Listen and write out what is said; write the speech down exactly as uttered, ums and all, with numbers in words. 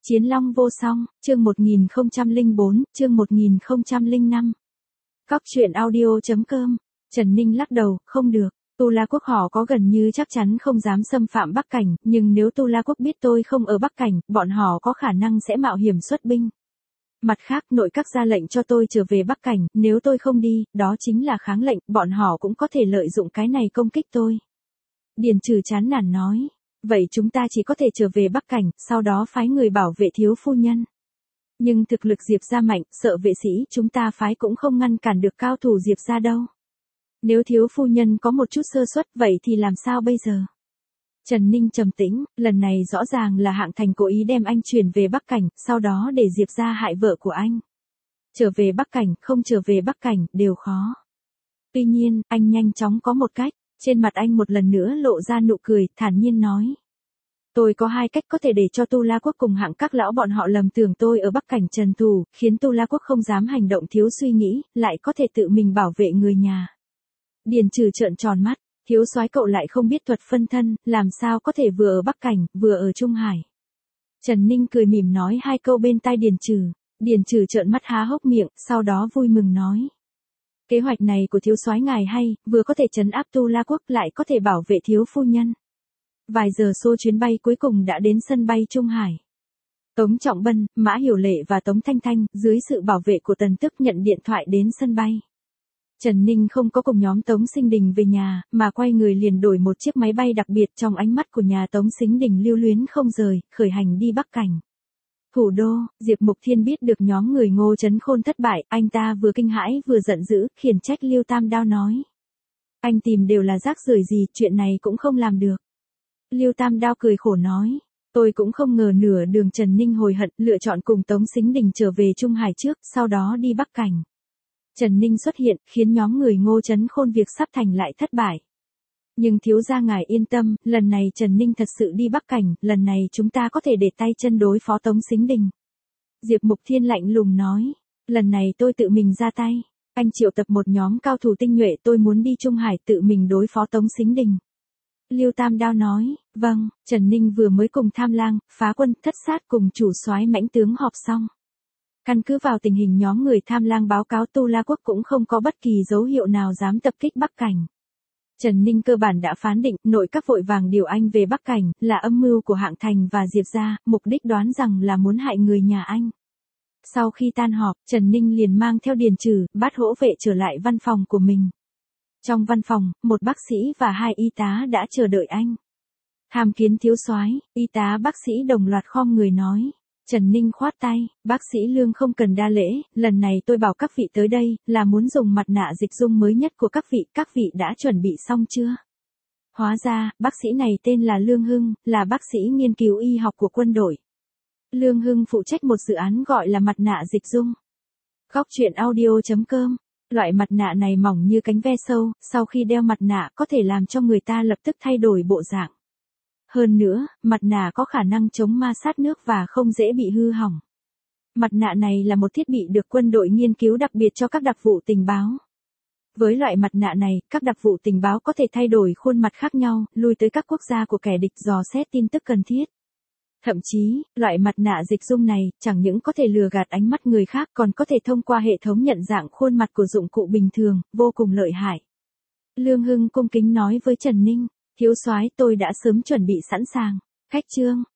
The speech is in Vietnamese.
Chiến Long vô song, chương một nghìn không trăm lẻ bốn, chương một nghìn không trăm lẻ năm. Cóc truyện audio chấm com. Trần Ninh lắc đầu, không được. Tu La Quốc họ có gần như chắc chắn không dám xâm phạm Bắc Cảnh, nhưng nếu Tu La Quốc biết tôi không ở Bắc Cảnh, bọn họ có khả năng sẽ mạo hiểm xuất binh. Mặt khác, nội các ra lệnh cho tôi trở về Bắc Cảnh, nếu tôi không đi, đó chính là kháng lệnh, bọn họ cũng có thể lợi dụng cái này công kích tôi. Điền Trừ chán nản nói. Vậy chúng ta chỉ có thể trở về Bắc Cảnh, sau đó phái người bảo vệ thiếu phu nhân. Nhưng thực lực Diệp gia mạnh, sợ vệ sĩ chúng ta phái cũng không ngăn cản được cao thủ Diệp gia đâu. Nếu thiếu phu nhân có một chút sơ suất, vậy thì làm sao bây giờ? Trần Ninh trầm tĩnh, lần này rõ ràng là Hạng Thành cố ý đem anh chuyển về Bắc Cảnh, sau đó để Diệp gia hại vợ của anh. Trở về Bắc Cảnh, không trở về Bắc Cảnh, đều khó. Tuy nhiên, anh nhanh chóng có một cách. Trên mặt anh một lần nữa lộ ra nụ cười, thản nhiên nói. Tôi có hai cách có thể để cho Tu La Quốc cùng Hạng các lão bọn họ lầm tưởng tôi ở Bắc Cảnh trần thù, khiến Tu La Quốc không dám hành động thiếu suy nghĩ, lại có thể tự mình bảo vệ người nhà. Điền Trừ trợn tròn mắt, thiếu soái cậu lại không biết thuật phân thân, làm sao có thể vừa ở Bắc Cảnh, vừa ở Trung Hải. Trần Ninh cười mỉm nói hai câu bên tai Điền Trừ. Điền Trừ trợn mắt há hốc miệng, sau đó vui mừng nói. Kế hoạch này của thiếu soái ngài hay, vừa có thể trấn áp Tu La Quốc lại có thể bảo vệ thiếu phu nhân. Vài giờ xô chuyến bay cuối cùng đã đến sân bay Trung Hải. Tống Trọng Bân, Mã Hiểu Lệ và Tống Thanh Thanh, dưới sự bảo vệ của Tần Tức nhận điện thoại đến sân bay. Trần Ninh không có cùng nhóm Tống Sinh Đình về nhà, mà quay người liền đổi một chiếc máy bay đặc biệt trong ánh mắt của nhà Tống Sinh Đình lưu luyến không rời, khởi hành đi Bắc Cảnh. Thủ đô, Diệp Mục Thiên biết được nhóm người Ngô Chấn Khôn thất bại, anh ta vừa kinh hãi vừa giận dữ, khiển trách Lưu Tam Đao nói. Anh tìm đều là rác rưởi gì, chuyện này cũng không làm được. Lưu Tam Đao cười khổ nói. Tôi cũng không ngờ nửa đường Trần Ninh hồi hận, lựa chọn cùng Tống Sính Đình trở về Trung Hải trước, sau đó đi Bắc Cảnh. Trần Ninh xuất hiện, khiến nhóm người Ngô Chấn Khôn việc sắp thành lại thất bại. Nhưng thiếu gia ngài yên tâm, lần này Trần Ninh thật sự đi Bắc Cảnh, lần này chúng ta có thể để tay chân đối phó Tống Sính Đình. Diệp Mục Thiên lạnh lùng nói, lần này tôi tự mình ra tay, anh triệu tập một nhóm cao thủ tinh nhuệ, tôi muốn đi Trung Hải tự mình đối phó Tống Sính Đình. Lưu Tam Đao nói, vâng. Trần Ninh vừa mới cùng Tham Lang, Phá Quân, Thất Sát cùng chủ soái Mãnh tướng họp xong. Căn cứ vào tình hình nhóm người Tham Lang báo cáo Tu La Quốc cũng không có bất kỳ dấu hiệu nào dám tập kích Bắc Cảnh. Trần Ninh cơ bản đã phán định, nội các vội vàng điều anh về Bắc Cảnh, là âm mưu của Hạng Thành và Diệp gia, mục đích đoán rằng là muốn hại người nhà anh. Sau khi tan họp, Trần Ninh liền mang theo Điền Trừ, Bát Hỗ Vệ trở lại văn phòng của mình. Trong văn phòng, một bác sĩ và hai y tá đã chờ đợi anh. Tham kiến thiếu soái, y tá bác sĩ đồng loạt khom người nói. Trần Ninh khoát tay, bác sĩ Lương không cần đa lễ, lần này tôi bảo các vị tới đây, là muốn dùng mặt nạ dịch dung mới nhất của các vị, các vị đã chuẩn bị xong chưa? Hóa ra, bác sĩ này tên là Lương Hưng, là bác sĩ nghiên cứu y học của quân đội. Lương Hưng phụ trách một dự án gọi là mặt nạ dịch dung. Cóc truyện audio chấm com. Loại mặt nạ này mỏng như cánh ve sâu, sau khi đeo mặt nạ có thể làm cho người ta lập tức thay đổi bộ dạng. Hơn nữa, mặt nạ có khả năng chống ma sát nước và không dễ bị hư hỏng. Mặt nạ này là một thiết bị được quân đội nghiên cứu đặc biệt cho các đặc vụ tình báo. Với loại mặt nạ này, các đặc vụ tình báo có thể thay đổi khuôn mặt khác nhau, lui tới các quốc gia của kẻ địch dò xét tin tức cần thiết. Thậm chí, loại mặt nạ dịch dung này, chẳng những có thể lừa gạt ánh mắt người khác còn có thể thông qua hệ thống nhận dạng khuôn mặt của dụng cụ bình thường, vô cùng lợi hại. Lương Hưng cung kính nói với Trần Ninh, thiếu soái tôi đã sớm chuẩn bị sẵn sàng. Khách trương,